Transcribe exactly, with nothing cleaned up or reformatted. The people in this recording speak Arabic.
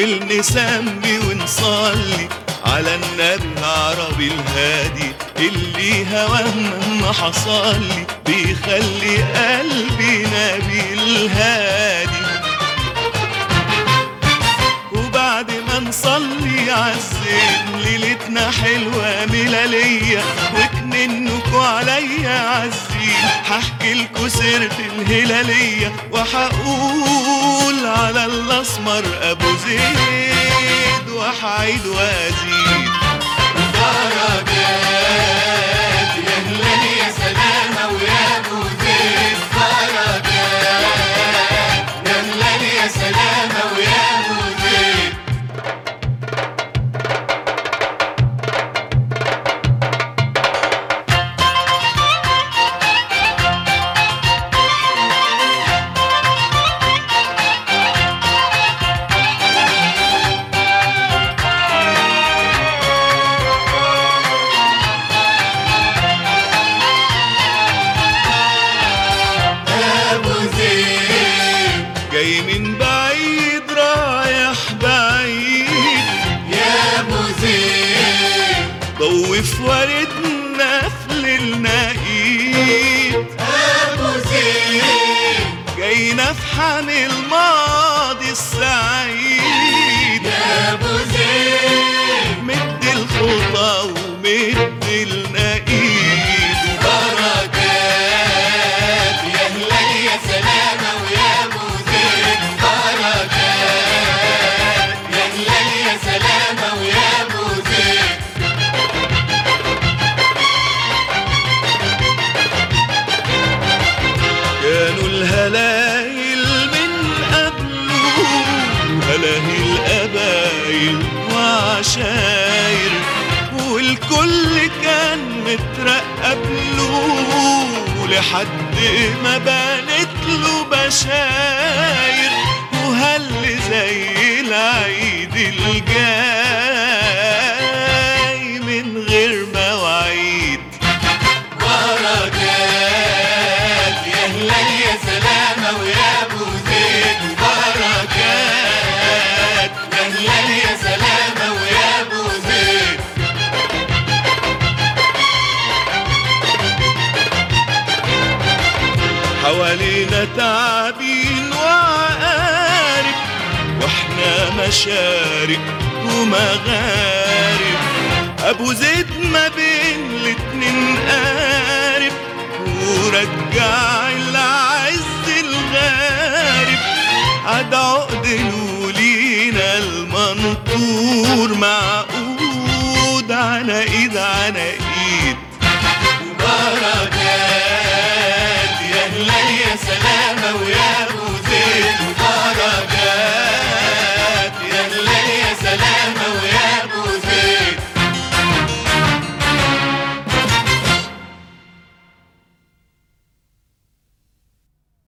الليل نسمي ونصلي على النبي العربي الهادي اللي هواه مهما حصلي بيخلي قلبي نبي الهادي. وبعد ما نصلي عالزين ليلتنا حلوة ملالية وكمنكوا عليا عالزين هحكي لكوا سيرة الهلالية وهقول على الأسمر أبو زيد وهعيد وأزيد. درجات يا هلال يا سلامة ويا أبو زيد، درجات يا هلال يا سلامة ويا أبو زيد. جاي من بعيد رايح بعيد يا أبو زيد، ضوي في وردنا في ليلنا ايد. أبو زيد جاي نفحن الماضي السعيد يا أبو زيد، مد الخطى ومد لنا ايد. درجات يا هلال يا سلامة ويا أبو زيد، درجات يا هلال يا سلامة ويا أبو زيد. كانوا الهلايل من قبله هلاهيل قبايل وعشاير والكل كان مترقب له لحد ما بانت له بشاير وهل زي العيد الجاي من غير مواعيد. درجات يا هلال يا سلامة ويا أبو زيد، درجات يا هلال يا سلامة ويا أبو زيد. حوالينا تعابين وعقارب واحنا مشارق ومغارب. ابو زيد ما بين الاتنين قارب ورجع العز الغارب عد عقد لولينا المنطور معقود على ايد على ايد. درجات يا هلال يا سلامة ويا